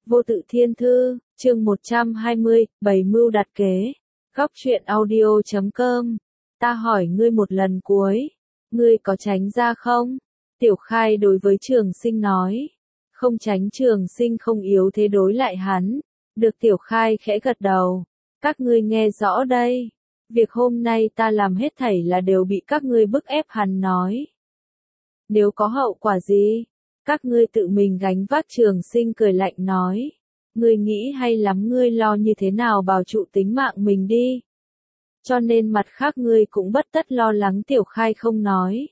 Vô tự thiên thư, chương 120, bày mưu đặt kế. Góc truyện audio.com. Ta hỏi ngươi một lần cuối, ngươi có tránh ra không? Tiểu Khai đối với Trường Sinh nói. Không tránh. Trường Sinh không yếu thế đối lại hắn. Được. Tiểu Khai khẽ gật đầu. Các ngươi nghe rõ đây. Việc hôm nay ta làm hết thảy là đều bị các ngươi bức ép. Hắn nói. Nếu có hậu quả gì, các ngươi tự mình gánh vác. Trường Sinh cười lạnh nói. Ngươi nghĩ hay lắm, ngươi lo như thế nào bảo trụ tính mạng mình đi. Cho nên mặt khác ngươi cũng bất tất lo lắng. Tiểu Khai không nói.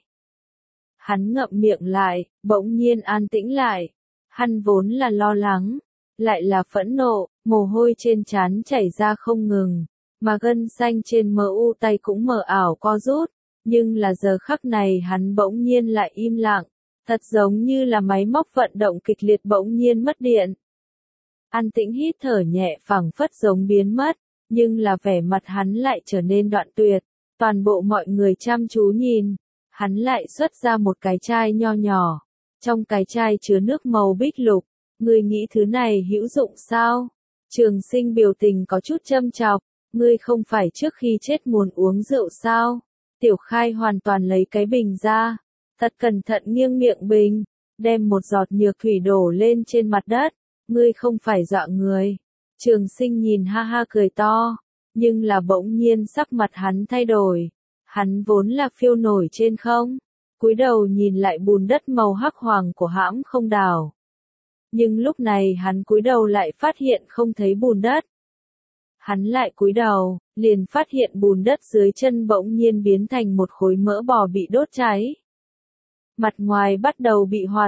Hắn ngậm miệng lại, bỗng nhiên an tĩnh lại. Hắn vốn là lo lắng, lại là phẫn nộ, mồ hôi trên trán chảy ra không ngừng, mà gân xanh trên mờ u tay cũng mờ ảo co rút. Nhưng là giờ khắc này hắn bỗng nhiên lại im lặng, thật giống như là máy móc vận động kịch liệt bỗng nhiên mất điện. An tĩnh hít thở nhẹ phảng phất giống biến mất, nhưng là vẻ mặt hắn lại trở nên đoạn tuyệt. Toàn bộ mọi người chăm chú nhìn, hắn lại xuất ra một cái chai nho nhỏ, trong cái chai chứa nước màu bích lục. Ngươi nghĩ thứ này hữu dụng sao? Trường Sinh biểu tình có chút châm chọc. Ngươi không phải trước khi chết muốn uống rượu sao? Tiểu Khai hoàn toàn lấy cái bình ra, thật cẩn thận nghiêng miệng bình, đem một giọt nhược thủy đổ lên trên mặt đất. Ngươi không phải dọa người. Trường Sinh nhìn ha ha cười to, nhưng là bỗng nhiên sắc mặt hắn thay đổi. Hắn vốn là phiêu nổi trên không, cúi đầu nhìn lại bùn đất màu hắc hoàng của hãm không đảo. Nhưng lúc này hắn cúi đầu lại phát hiện không thấy bùn đất. Hắn lại cúi đầu, liền phát hiện bùn đất dưới chân bỗng nhiên biến thành một khối mỡ bò bị đốt cháy. Mặt ngoài bắt đầu bị hòa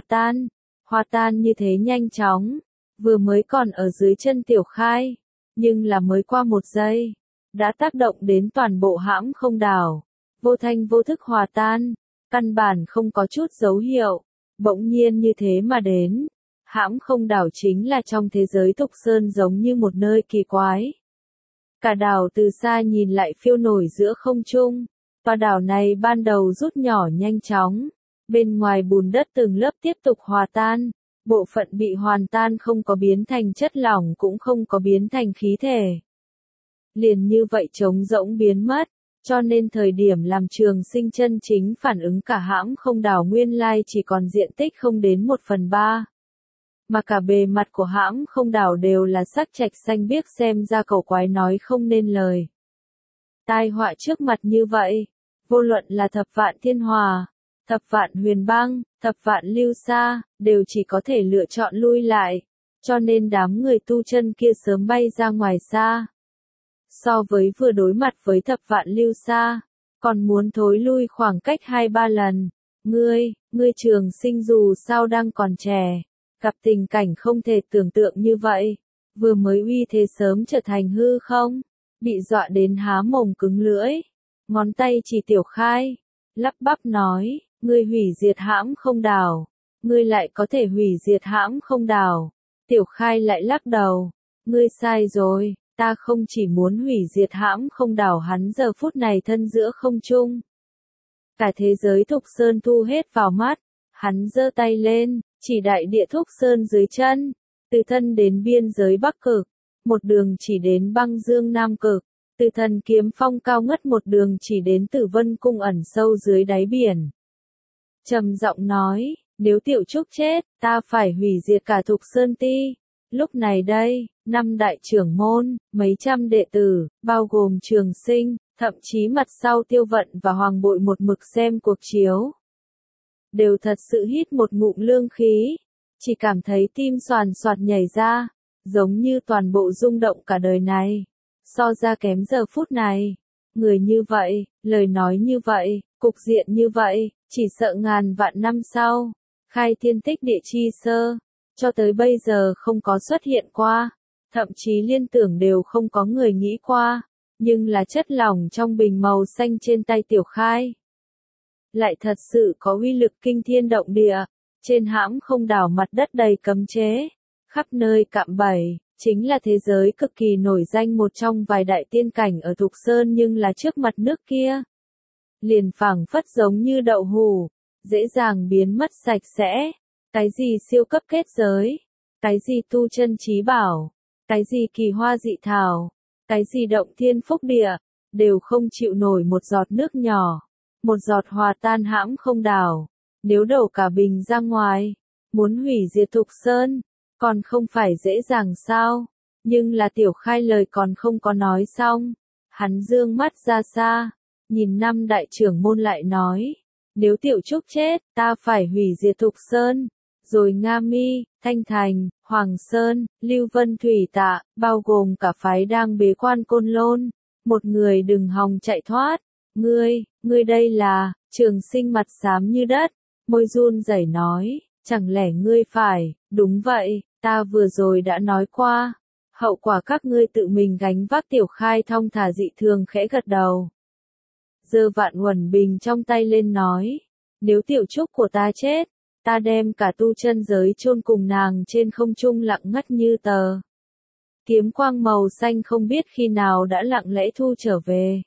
tan như thế nhanh chóng, vừa mới còn ở dưới chân Tiểu Khai, nhưng là mới qua một giây, đã tác động đến toàn bộ hãm không đảo, vô thanh vô thức hòa tan, căn bản không có chút dấu hiệu, bỗng nhiên như thế mà đến. Hãm không đảo chính là trong thế giới Thục Sơn giống như một nơi kỳ quái. Cả đảo từ xa nhìn lại phiêu nổi giữa không trung, tòa đảo này ban đầu rút nhỏ nhanh chóng, bên ngoài bùn đất từng lớp tiếp tục hòa tan, bộ phận bị hoàn tan không có biến thành chất lỏng cũng không có biến thành khí thể. Liền như vậy trống rỗng biến mất, cho nên thời điểm làm Trường Sinh chân chính phản ứng cả hãm không đảo nguyên lai chỉ còn diện tích không đến 1/3. Mà cả bề mặt của hãm không đảo đều là sắc trạch xanh biếc, xem ra cẩu quái nói không nên lời. Tai họa trước mặt như vậy, vô luận là thập vạn thiên hòa, thập vạn huyền băng, thập vạn lưu sa, đều chỉ có thể lựa chọn lui lại, cho nên đám người tu chân kia sớm bay ra ngoài xa. So với vừa đối mặt với thập vạn lưu sa, còn muốn thối lui khoảng cách 2-3 lần. Ngươi Trường Sinh dù sao đang còn trẻ, gặp tình cảnh không thể tưởng tượng như vậy, vừa mới uy thế sớm trở thành hư không, bị dọa đến há mồm cứng lưỡi, ngón tay chỉ Tiểu Khai, lắp bắp nói, ngươi hủy diệt hãm không đảo, ngươi lại có thể hủy diệt hãm không đảo. Tiểu Khai lại lắc đầu, ngươi sai rồi, ta không chỉ muốn hủy diệt hãm không đảo. Hắn giờ phút này thân giữa không trung, cả thế giới Thục Sơn thu hết vào mắt, hắn giơ tay lên, chỉ đại địa Thục Sơn dưới chân, từ thân đến biên giới Bắc Cực, một đường chỉ đến băng dương Nam Cực, từ Thần Kiếm Phong cao ngất một đường chỉ đến Tử Vân Cung ẩn sâu dưới đáy biển. Trầm giọng nói, nếu Tiểu Trúc chết, ta phải hủy diệt cả Thục Sơn Ti. Lúc này đây, 5 đại trưởng môn, mấy trăm đệ tử, bao gồm Trường Sinh, thậm chí mặt sau Tiêu Vận và Hoàng Bội một mực xem cuộc chiếu, đều thật sự hít một ngụm lương khí, chỉ cảm thấy tim xoàn xoạt nhảy ra, giống như toàn bộ rung động cả đời này. So ra kém giờ phút này, người như vậy, lời nói như vậy, cục diện như vậy, chỉ sợ ngàn vạn năm sau, khai thiên tích địa chi sơ, cho tới bây giờ không có xuất hiện qua, thậm chí liên tưởng đều không có người nghĩ qua, nhưng là chất lỏng trong bình màu xanh trên tay Tiểu Khai lại thật sự có uy lực kinh thiên động địa. Trên hãm không đảo mặt đất đầy cấm chế, khắp nơi cạm bẫy, chính là thế giới cực kỳ nổi danh một trong vài đại tiên cảnh ở Thục Sơn, nhưng là trước mặt nước kia, liền phảng phất giống như đậu hũ, dễ dàng biến mất sạch sẽ. Cái gì siêu cấp kết giới, cái gì tu chân trí bảo, cái gì kỳ hoa dị thảo, cái gì động thiên phúc địa, đều không chịu nổi một giọt nước nhỏ, một giọt hòa tan hãm không đảo. Nếu đổ cả bình ra ngoài, muốn hủy diệt Thục Sơn, còn không phải dễ dàng sao? Nhưng là Tiểu Khai lời còn không có nói xong, hắn dương mắt ra xa, nhìn năm đại trưởng môn lại nói, nếu Tiểu Trúc chết, ta phải hủy diệt Thục Sơn, rồi Nga Mi, Thanh Thành, Hoàng Sơn, Lưu Vân Thủy Tạ, bao gồm cả phái đang bế quan Côn Lôn, một người đừng hòng chạy thoát. Ngươi đây là, Trường Sinh mặt xám như đất, môi run rẩy nói, chẳng lẽ ngươi phải, đúng vậy, ta vừa rồi đã nói qua, hậu quả các ngươi tự mình gánh vác. Tiểu Khai thong thả dị thường khẽ gật đầu. Giơ vạn uẩn bình trong tay lên nói, nếu Tiểu Trúc của ta chết, ta đem cả tu chân giới chôn cùng nàng trên không trung lặng ngắt như tờ. Kiếm quang màu xanh không biết khi nào đã lặng lẽ thu trở về.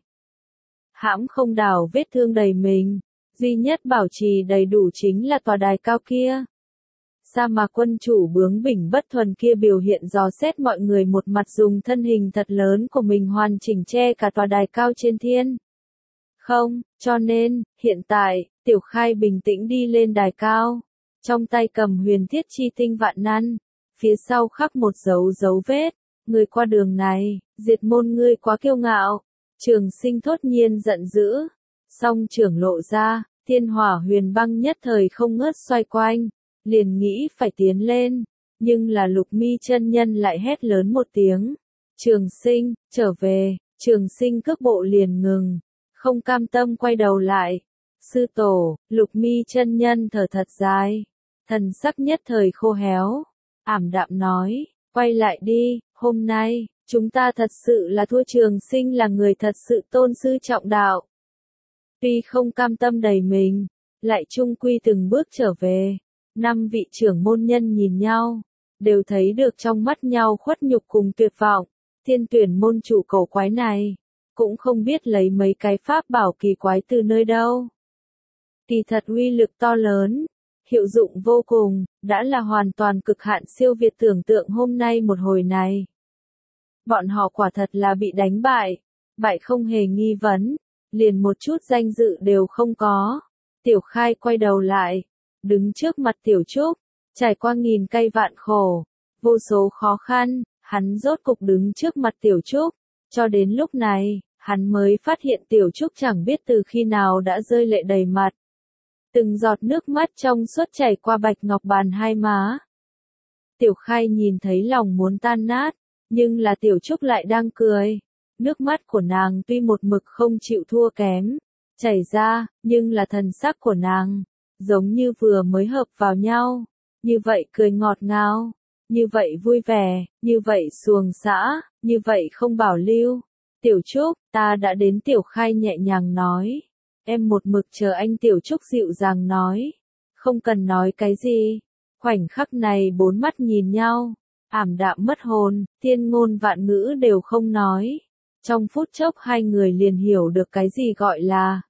Hãm không đảo vết thương đầy mình, duy nhất bảo trì đầy đủ chính là tòa đài cao kia. Sa mạc quân chủ bướng bỉnh bất thuần kia biểu hiện dò xét mọi người một mặt dùng thân hình thật lớn của mình hoàn chỉnh che cả tòa đài cao trên thiên. Không, cho nên, hiện tại, Tiểu Khai bình tĩnh đi lên đài cao, trong tay cầm huyền thiết chi tinh vạn năn, phía sau khắc một dấu vết, người qua đường này, diệt môn ngươi quá kiêu ngạo. Trường Sinh thốt nhiên giận dữ, song trưởng lộ ra, thiên hỏa huyền băng nhất thời không ngớt xoay quanh, liền nghĩ phải tiến lên, nhưng là Lục Mi chân nhân lại hét lớn một tiếng, Trường Sinh, trở về. Trường Sinh cước bộ liền ngừng, không cam tâm quay đầu lại. Sư tổ, Lục Mi chân nhân thở thật dài, thần sắc nhất thời khô héo, ảm đạm nói, quay lại đi, hôm nay, chúng ta thật sự là thua. Trường Sinh là người thật sự tôn sư trọng đạo. Tuy không cam tâm đầy mình, lại chung quy từng bước trở về. Năm vị trưởng môn nhân nhìn nhau, đều thấy được trong mắt nhau khuất nhục cùng tuyệt vọng. Thiên Tuyển môn chủ cổ quái này, cũng không biết lấy mấy cái pháp bảo kỳ quái từ nơi đâu. Kỳ thật uy lực to lớn, hiệu dụng vô cùng, đã là hoàn toàn cực hạn siêu việt tưởng tượng hôm nay một hồi này. Bọn họ quả thật là bị đánh bại không hề nghi vấn, liền một chút danh dự đều không có. Tiểu Khai quay đầu lại, đứng trước mặt Tiểu Trúc, trải qua nghìn cây vạn khổ, vô số khó khăn, hắn rốt cục đứng trước mặt Tiểu Trúc, cho đến lúc này, hắn mới phát hiện Tiểu Trúc chẳng biết từ khi nào đã rơi lệ đầy mặt. Từng giọt nước mắt trong suốt chảy qua bạch ngọc bàn hai má. Tiểu Khai nhìn thấy lòng muốn tan nát, nhưng là Tiểu Trúc lại đang cười. Nước mắt của nàng tuy một mực không chịu thua kém, chảy ra, nhưng là thần sắc của nàng, giống như vừa mới hợp vào nhau. Như vậy cười ngọt ngào, như vậy vui vẻ, như vậy xuồng xã, như vậy không bảo lưu. Tiểu Trúc, ta đã đến. Tiểu Khai nhẹ nhàng nói. Em một mực chờ anh. Tiểu Trúc dịu dàng nói. Không cần nói cái gì. Khoảnh khắc này bốn mắt nhìn nhau, ảm đạm mất hồn, thiên ngôn vạn ngữ đều không nói. Trong phút chốc hai người liền hiểu được cái gì gọi là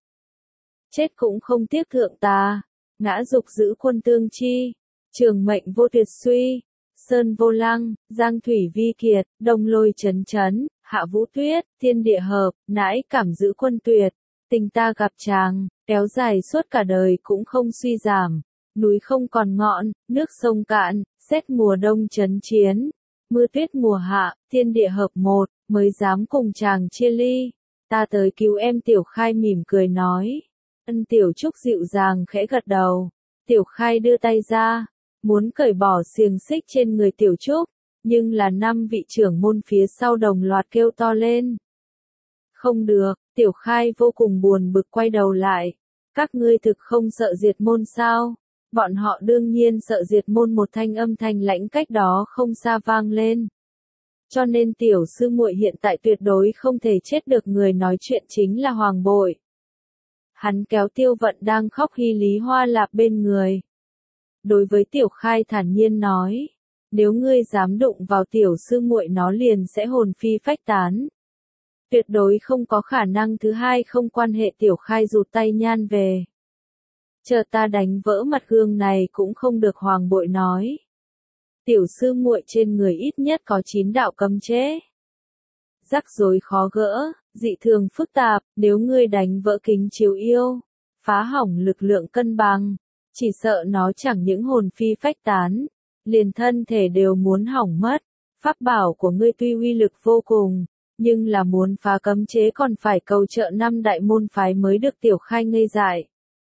chết cũng không tiếc thượng tà, ngã dục giữ quân tương chi, trường mệnh vô tuyệt suy, sơn vô lăng, giang thủy vi kiệt, đông lôi chấn chấn, hạ vũ tuyết, thiên địa hợp, nãi cảm giữ quân tuyệt, tình ta gặp chàng, kéo dài suốt cả đời cũng không suy giảm, núi không còn ngọn, nước sông cạn, rét mùa đông chấn chiến, mưa tuyết mùa hạ, thiên địa hợp một, mới dám cùng chàng chia ly. Ta tới cứu em. Tiểu Khai mỉm cười nói. Ân. Tiểu Trúc dịu dàng khẽ gật đầu. Tiểu Khai đưa tay ra, muốn cởi bỏ xiềng xích trên người Tiểu Trúc, nhưng là năm vị trưởng môn phía sau đồng loạt kêu to lên. Không được. Tiểu Khai vô cùng buồn bực quay đầu lại. Các ngươi thực không sợ diệt môn sao? Bọn họ đương nhiên sợ diệt môn. Một thanh âm thanh lãnh cách đó không xa vang lên. Cho nên Tiểu sư muội hiện tại tuyệt đối không thể chết được. Người nói chuyện chính là Hoàng Bội. Hắn kéo Tiêu Vận đang khóc Hy Lý Hoa Lạp bên người. Đối với Tiểu Khai thản nhiên nói, nếu ngươi dám đụng vào Tiểu sư muội nó liền sẽ hồn phi phách tán. Tuyệt đối không có khả năng thứ hai không quan hệ. Tiểu Khai rụt tay nhan về. Chờ ta đánh vỡ mặt gương này cũng không được. Hoàng Bội nói. tiểu sư muội trên người ít nhất có 9 đạo cấm chế. Rắc rối khó gỡ, dị thường phức tạp, nếu ngươi đánh vỡ kính chiếu yêu, phá hỏng lực lượng cân bằng, chỉ sợ nó chẳng những hồn phi phách tán, liền thân thể đều muốn hỏng mất. Pháp bảo của ngươi tuy uy lực vô cùng, nhưng là muốn phá cấm chế còn phải cầu trợ 5 đại môn phái mới được. Tiểu Khai ngây dại.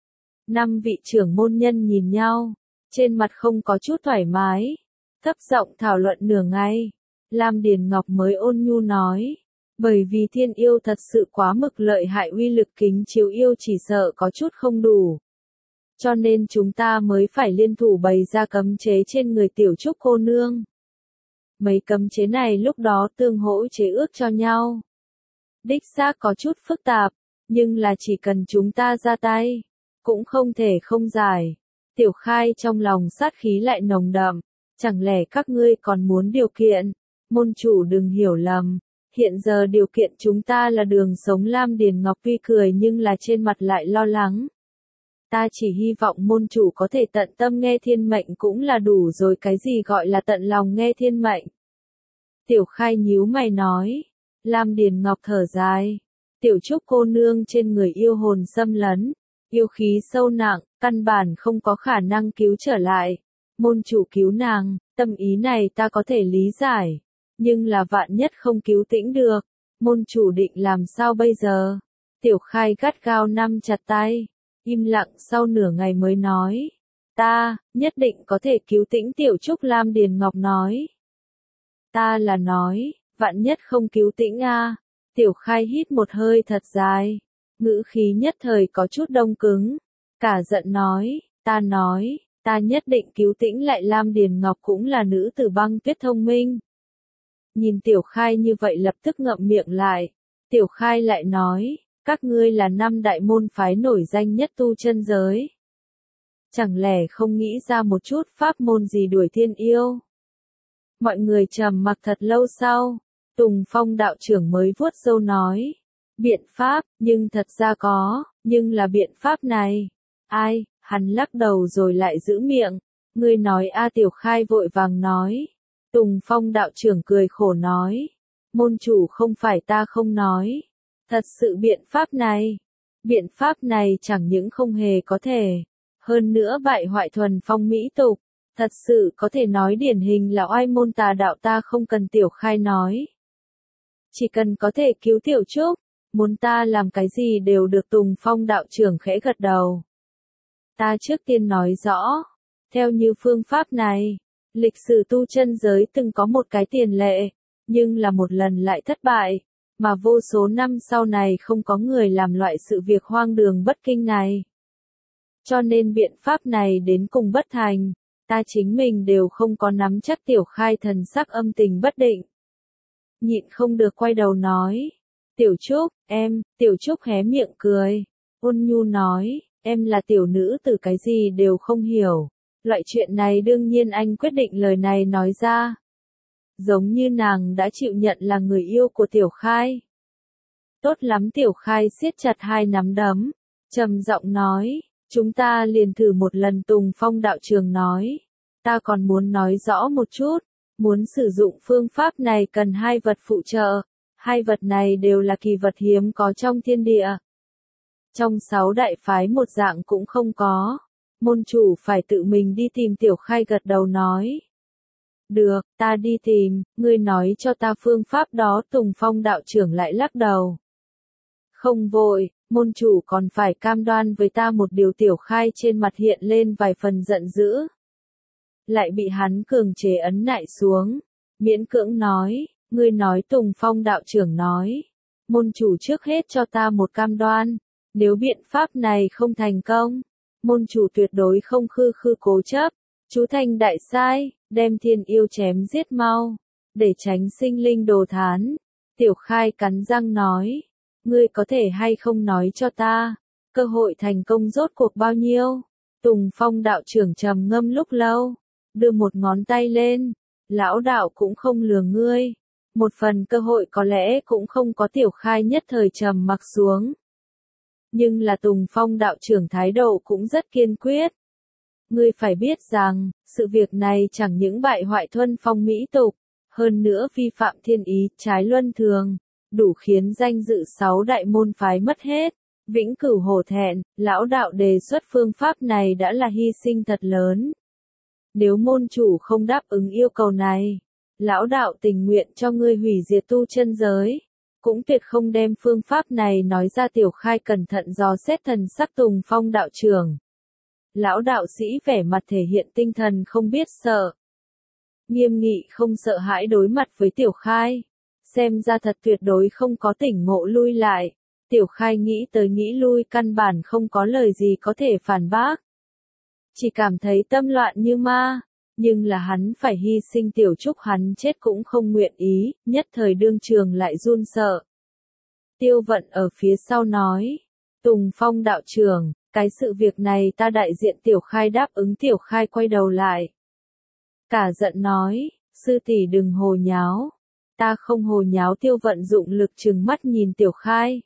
5 vị trưởng môn nhân nhìn nhau, trên mặt không có chút thoải mái, thấp giọng thảo luận nửa ngày. Lam Điền Ngọc mới ôn nhu nói, bởi vì thiên yêu thật sự quá mực lợi hại, uy lực kính chiếu yêu chỉ sợ có chút không đủ. Cho nên chúng ta mới phải liên thủ bày ra cấm chế trên người tiểu trúc cô nương. Mấy cấm chế này lúc đó tương hỗ chế ước cho nhau. Đích xác có chút phức tạp, nhưng là chỉ cần chúng ta ra tay, cũng không thể không giải. Tiểu Khai trong lòng sát khí lại nồng đậm, chẳng lẽ các ngươi còn muốn điều kiện? Môn chủ đừng hiểu lầm, hiện giờ điều kiện chúng ta là đường sống. Lam Điền Ngọc tuy cười nhưng là trên mặt lại lo lắng. Ta chỉ hy vọng môn chủ có thể tận tâm nghe thiên mệnh cũng là đủ rồi. Cái gì gọi là tận lòng nghe thiên mệnh? Tiểu Khai nhíu mày nói. Lam Điền Ngọc thở dài. Tiểu trúc cô nương trên người yêu hồn xâm lấn, yêu khí sâu nặng, căn bản không có khả năng cứu trở lại. Môn chủ cứu nàng, tâm ý này ta có thể lý giải. Nhưng là vạn nhất không cứu tĩnh được, môn chủ định làm sao bây giờ? Tiểu Khai gắt gao nắm chặt tay, im lặng sau nửa ngày mới nói. Ta, nhất định có thể cứu tĩnh. Tiểu trúc. Lam Điền Ngọc nói. Ta là nói, vạn nhất không cứu tĩnh a. Tiểu Khai hít một hơi thật dài, ngữ khí nhất thời có chút đông cứng, cả giận nói, ta nhất định cứu tĩnh lại. Lam Điền Ngọc cũng là nữ tử băng tuyết thông minh. Nhìn Tiểu Khai như vậy lập tức ngậm miệng lại. Tiểu Khai lại nói, các ngươi là 5 đại môn phái nổi danh nhất tu chân giới. Chẳng lẽ không nghĩ ra một chút pháp môn gì đuổi thiên yêu? Mọi người trầm mặc thật lâu sau, Tùng Phong đạo trưởng mới vuốt râu nói, biện pháp, nhưng thật ra có, nhưng là biện pháp này. Ai? Hắn lắc đầu rồi lại giữ miệng. Ngươi nói a. Tiểu Khai vội vàng nói. Tùng Phong đạo trưởng cười khổ nói, môn chủ không phải ta không nói. Thật sự biện pháp này chẳng những không hề có thể, hơn nữa bại hoại thuần phong mỹ tục, thật sự có thể nói điển hình là oai môn tà đạo. Ta không cần. Tiểu Khai nói, chỉ cần có thể cứu tiểu trúc, muốn ta làm cái gì đều được. Tùng Phong đạo trưởng khẽ gật đầu. Ta trước tiên nói rõ, theo như phương pháp này, lịch sử tu chân giới từng có một cái tiền lệ, nhưng là một lần lại thất bại, mà vô số năm sau này không có người làm loại sự việc hoang đường bất kinh này. Cho nên biện pháp này đến cùng bất thành, ta chính mình đều không có nắm chắc. Tiểu Khai thần sắc âm tình bất định, nhịn không được quay đầu nói, Tiểu Trúc, em. Tiểu Trúc hé miệng cười, ôn nhu nói, em là tiểu nữ tử cái gì đều không hiểu. Loại chuyện này đương nhiên anh quyết định. Lời này nói ra, giống như nàng đã chịu nhận là người yêu của Tiểu Khai. Tốt lắm. Tiểu Khai siết chặt hai nắm đấm, trầm giọng nói, chúng ta liền thử một lần. Tùng Phong đạo trưởng nói, ta còn muốn nói rõ một chút, muốn sử dụng phương pháp này cần 2 vật phụ trợ, 2 vật này đều là kỳ vật hiếm có trong thiên địa. Trong 6 đại phái một dạng cũng không có, môn chủ phải tự mình đi tìm. Tiểu Khai gật đầu nói, được, ta đi tìm. Ngươi nói cho ta phương pháp đó. Tùng Phong đạo trưởng lại lắc đầu. Không vội, môn chủ còn phải cam đoan với ta một điều. Tiểu Khai trên mặt hiện lên vài phần giận dữ, lại bị hắn cường chế ấn nại xuống, miễn cưỡng nói, ngươi nói. Tùng Phong đạo trưởng nói, môn chủ trước hết cho ta một cam đoan, nếu biện pháp này không thành công, môn chủ tuyệt đối không khư cố chấp, chú thành đại sai, đem thiên yêu chém giết mau, để tránh sinh linh đồ thán. Tiểu Khai cắn răng nói, ngươi có thể hay không nói cho ta, cơ hội thành công rốt cuộc bao nhiêu? Tùng Phong đạo trưởng trầm ngâm lúc lâu, đưa một ngón tay lên, lão đạo cũng không lừa ngươi, một phần cơ hội có lẽ cũng không có. Tiểu Khai nhất thời trầm mặc xuống. Nhưng là Tùng Phong đạo trưởng thái độ cũng rất kiên quyết. Ngươi phải biết rằng, sự việc này chẳng những bại hoại thuần phong mỹ tục, hơn nữa vi phạm thiên ý, trái luân thường, đủ khiến danh dự 6 đại môn phái mất hết. Vĩnh cửu hổ thẹn, lão đạo đề xuất phương pháp này đã là hy sinh thật lớn. Nếu môn chủ không đáp ứng yêu cầu này, lão đạo tình nguyện cho ngươi hủy diệt tu chân giới. Cũng tuyệt không đem phương pháp này nói ra. Tiểu Khai cẩn thận dò xét thần sắc Tùng Phong đạo trưởng. Lão đạo sĩ vẻ mặt thể hiện tinh thần không biết sợ. Nghiêm nghị không sợ hãi đối mặt với Tiểu Khai. Xem ra thật tuyệt đối không có tỉnh ngộ lui lại. Tiểu Khai nghĩ tới nghĩ lui căn bản không có lời gì có thể phản bác. Chỉ cảm thấy tâm loạn như ma. Nhưng là hắn phải hy sinh Tiểu Trúc, hắn chết cũng không nguyện ý, nhất thời đương trường lại run sợ. Tiêu Vận ở phía sau nói, Tùng Phong đạo trưởng, cái sự việc này ta đại diện Tiểu Khai đáp ứng. Tiểu Khai quay đầu lại. Cả giận nói, sư tỷ đừng hồ nháo. Ta không hồ nháo. Tiêu Vận dụng lực trừng mắt nhìn Tiểu Khai.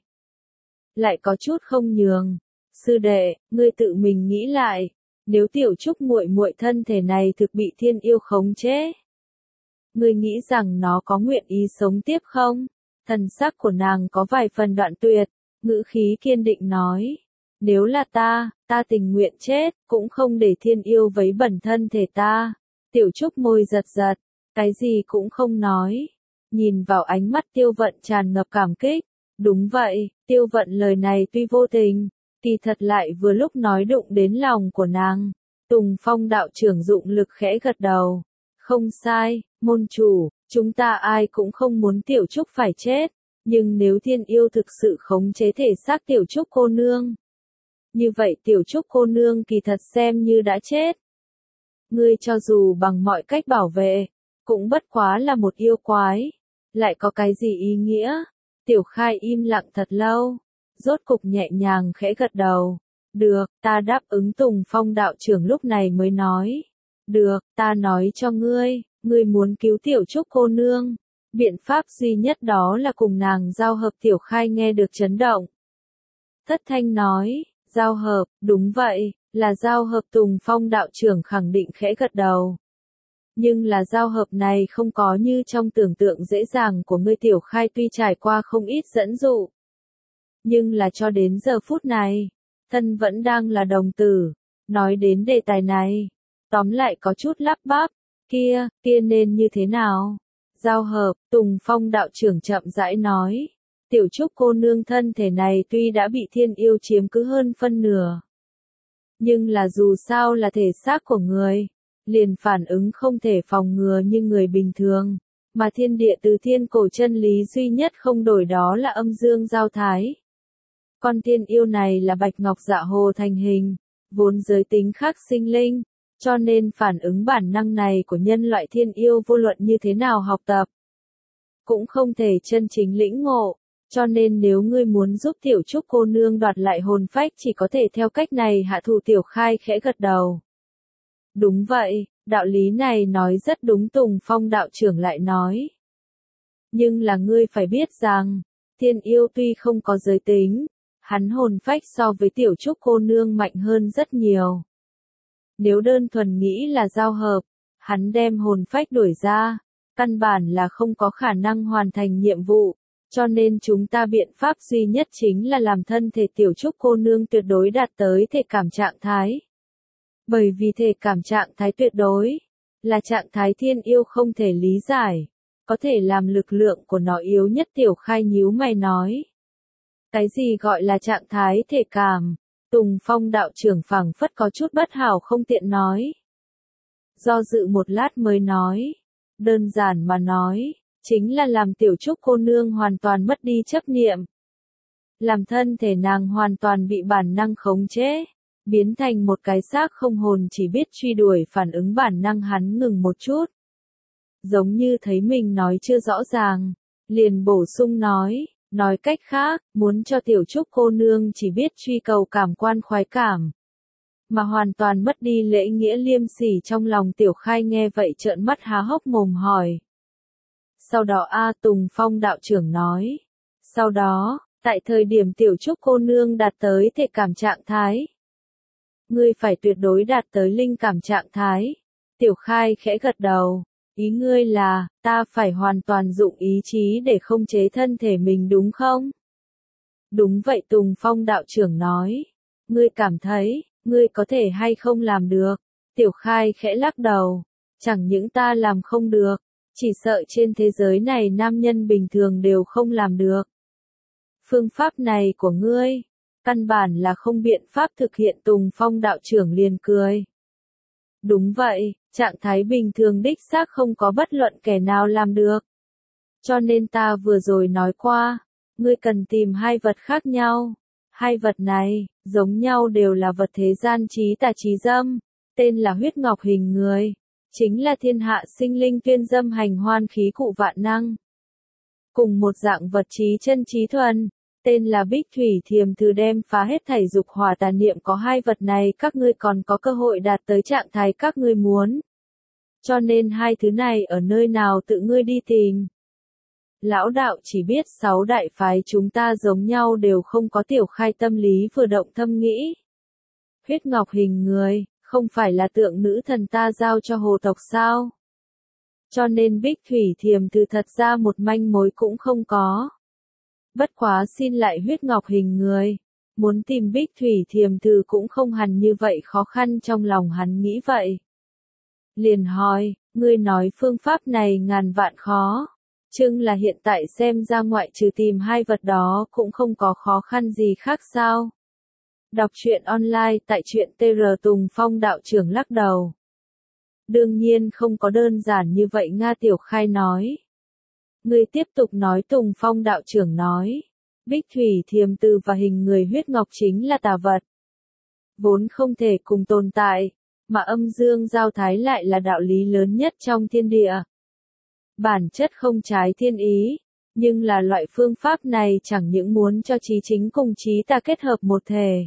Lại có chút không nhường. Sư đệ, ngươi tự mình nghĩ lại. Nếu Tiểu Trúc muội muội thân thể này thực bị thiên yêu khống chế, ngươi nghĩ rằng nó có nguyện ý sống tiếp không? Thần sắc của nàng có vài phần đoạn tuyệt, ngữ khí kiên định nói. Nếu là ta tình nguyện chết, cũng không để thiên yêu vấy bẩn thân thể ta. Tiểu Trúc môi giật giật, cái gì cũng không nói. Nhìn vào ánh mắt Tiêu Vận tràn ngập cảm kích. Đúng vậy, Tiêu Vận lời này tuy vô tình, kỳ thật lại vừa lúc nói đụng đến lòng của nàng. Tùng Phong đạo trưởng dụng lực khẽ gật đầu. Không sai, môn chủ, chúng ta ai cũng không muốn Tiểu Trúc phải chết. Nhưng nếu thiên yêu thực sự khống chế thể xác Tiểu Trúc cô nương, như vậy Tiểu Trúc cô nương kỳ thật xem như đã chết. Ngươi cho dù bằng mọi cách bảo vệ, cũng bất quá là một yêu quái. Lại có cái gì ý nghĩa? Tiểu Khai im lặng thật lâu. Rốt cục nhẹ nhàng khẽ gật đầu. Được, ta đáp ứng. Tùng Phong đạo trưởng lúc này mới nói. Được, ta nói cho ngươi, ngươi muốn cứu Tiểu Trúc cô nương. Biện pháp duy nhất đó là cùng nàng giao hợp. Tiểu Khai nghe được chấn động. Thất thanh nói, giao hợp, đúng vậy, là giao hợp. Tùng Phong đạo trưởng khẳng định khẽ gật đầu. Nhưng là giao hợp này không có như trong tưởng tượng dễ dàng của ngươi. Tiểu Khai tuy trải qua không ít dẫn dụ, nhưng là cho đến giờ phút này, thân vẫn đang là đồng tử. Nói đến đề tài này, tóm lại có chút lắp bắp, kia nên như thế nào? Giao hợp, Tùng Phong đạo trưởng chậm rãi nói. Tiểu Trúc cô nương thân thể này tuy đã bị thiên yêu chiếm cứ hơn phân nửa, nhưng là dù sao là thể xác của người, liền phản ứng không thể phòng ngừa như người bình thường. Mà thiên địa từ thiên cổ chân lý duy nhất không đổi đó là âm dương giao thái. Con thiên yêu này là bạch ngọc dạ hồ thành hình, vốn giới tính khác sinh linh, cho nên phản ứng bản năng này của nhân loại thiên yêu vô luận như thế nào học tập, cũng không thể chân chính lĩnh ngộ. Cho nên nếu ngươi muốn giúp Tiểu Trúc cô nương đoạt lại hồn phách chỉ có thể theo cách này hạ thủ. Tiểu Khai khẽ gật đầu. Đúng vậy, đạo lý này nói rất đúng. Tùng Phong đạo trưởng lại nói. Nhưng là ngươi phải biết rằng, thiên yêu tuy không có giới tính, hắn hồn phách so với Tiểu Trúc cô nương mạnh hơn rất nhiều. Nếu đơn thuần nghĩ là giao hợp, hắn đem hồn phách đuổi ra, căn bản là không có khả năng hoàn thành nhiệm vụ. Cho nên chúng ta biện pháp duy nhất chính là làm thân thể Tiểu Trúc cô nương tuyệt đối đạt tới thể cảm trạng thái. Bởi vì thể cảm trạng thái tuyệt đối là trạng thái thiên yêu không thể lý giải, có thể làm lực lượng của nó yếu nhất. Tiểu Khai nhíu mày nói. Cái gì gọi là trạng thái thể cảm? Tùng Phong đạo trưởng phảng phất có chút bất hảo không tiện nói. Do dự một lát mới nói. Đơn giản mà nói, chính là làm Tiểu Trúc cô nương hoàn toàn mất đi chấp niệm. Làm thân thể nàng hoàn toàn bị bản năng khống chế, biến thành một cái xác không hồn chỉ biết truy đuổi phản ứng bản năng. Hắn ngừng một chút, giống như thấy mình nói chưa rõ ràng, liền bổ sung nói cách khác, muốn cho Tiểu Trúc cô nương chỉ biết truy cầu cảm quan khoái cảm, mà hoàn toàn mất đi lễ nghĩa liêm sỉ trong lòng. Tiểu Khai nghe vậy trợn mắt há hốc mồm hỏi. Sau đó Tùng Phong đạo trưởng nói. Sau đó, tại thời điểm Tiểu Trúc cô nương đạt tới thể cảm trạng thái, Ngươi phải tuyệt đối đạt tới linh cảm trạng thái. Tiểu Khai khẽ gật đầu. Ý ngươi là, ta phải hoàn toàn dụng ý chí để khống chế thân thể mình đúng không? Đúng vậy Tùng Phong đạo trưởng nói. Ngươi cảm thấy, ngươi có thể hay không làm được? Tiểu Khai khẽ lắc đầu. Chẳng những ta làm không được, chỉ sợ trên thế giới này nam nhân bình thường đều không làm được. Phương pháp này của ngươi, căn bản là không biện pháp thực hiện. Tùng Phong đạo trưởng liền cười. Đúng vậy, trạng thái bình thường đích xác không có bất luận kẻ nào làm được. Cho nên ta vừa rồi nói qua, ngươi cần tìm hai vật khác nhau. Hai vật này, giống nhau đều là vật thế gian trí tà trí dâm, tên là huyết ngọc hình người, chính là thiên hạ sinh linh tuyên dâm hành hoan khí cụ vạn năng. Cùng một dạng vật trí chân trí thuần, tên là bích thủy thiềm thư đem phá hết thảy dục hỏa tà niệm. Có hai vật này các ngươi còn có cơ hội đạt tới trạng thái các ngươi muốn. Cho nên hai thứ này ở nơi nào tự ngươi đi tìm. Lão đạo chỉ biết 6 đại phái chúng ta giống nhau đều không có. Tiểu Khai tâm lý vừa động thâm nghĩ. Huyết ngọc hình người, không phải là tượng nữ thần ta giao cho hồ tộc sao? Cho nên bích thủy thiềm thư thật ra một manh mối cũng không có. Bất quá xin lại huyết ngọc hình người. Muốn tìm bích thủy thiềm thư cũng không hẳn như vậy khó khăn. Trong lòng hắn nghĩ vậy. Liền hỏi, ngươi nói phương pháp này ngàn vạn khó. Chưng là hiện tại xem ra ngoại trừ tìm hai vật đó cũng không có khó khăn gì khác sao? Đọc truyện online tại truyện TR. Tùng Phong đạo trưởng lắc đầu. Đương nhiên không có đơn giản như vậy Nga. Tiểu Khai nói. Ngươi tiếp tục nói. Tùng Phong đạo trưởng nói. Bích thủy thiềm thư và hình người huyết ngọc chính là tà vật. Vốn không thể cùng tồn tại, mà âm dương giao thái lại là đạo lý lớn nhất trong thiên địa. Bản chất không trái thiên ý, nhưng là loại phương pháp này chẳng những muốn cho trí chính cùng trí tà kết hợp một thể.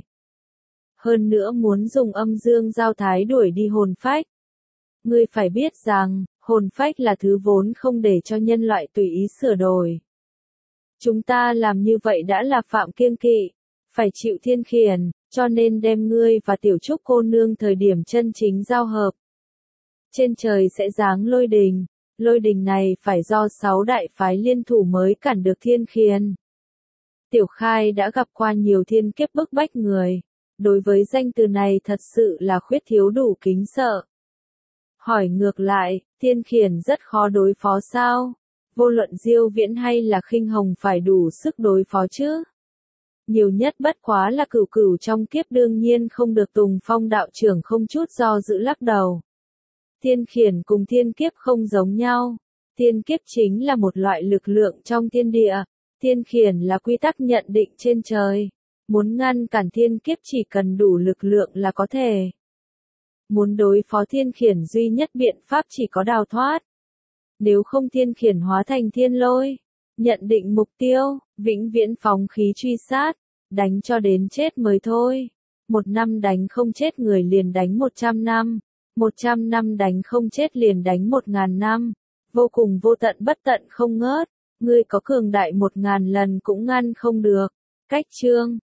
Hơn nữa muốn dùng âm dương giao thái đuổi đi hồn phách. Ngươi phải biết rằng, hồn phách là thứ vốn không để cho nhân loại tùy ý sửa đổi. Chúng ta làm như vậy đã là phạm kiêng kỵ, phải chịu thiên khiển, cho nên đem ngươi và tiểu trúc cô nương thời điểm chân chính giao hợp. Trên trời sẽ giáng lôi đình này phải do 6 đại phái liên thủ mới cản được thiên khiển. Tiểu Khai đã gặp qua nhiều thiên kiếp bức bách người, đối với danh từ này thật sự là khuyết thiếu đủ kính sợ. Hỏi ngược lại, thiên khiển rất khó đối phó sao? Vô luận Diêu Viễn hay là Khinh Hồng phải đủ sức đối phó chứ? Nhiều nhất bất quá là cửu cửu trong kiếp đương nhiên không được. Tùng Phong đạo trưởng không chút do dự lắc đầu. Thiên khiển cùng thiên kiếp không giống nhau. Thiên kiếp chính là một loại lực lượng trong thiên địa. Thiên khiển là quy tắc nhận định trên trời. Muốn ngăn cản thiên kiếp chỉ cần đủ lực lượng là có thể. Muốn đối phó thiên khiển duy nhất biện pháp chỉ có đào thoát. Nếu không thiên khiển hóa thành thiên lôi. Nhận định mục tiêu, vĩnh viễn phóng khí truy sát. Đánh cho đến chết mới thôi. 1 năm đánh không chết người liền đánh 100 năm. 100 năm đánh không chết liền đánh 1000 năm. Vô cùng vô tận bất tận không ngớt. Ngươi có cường đại 1000 lần cũng ngăn không được. Cách chương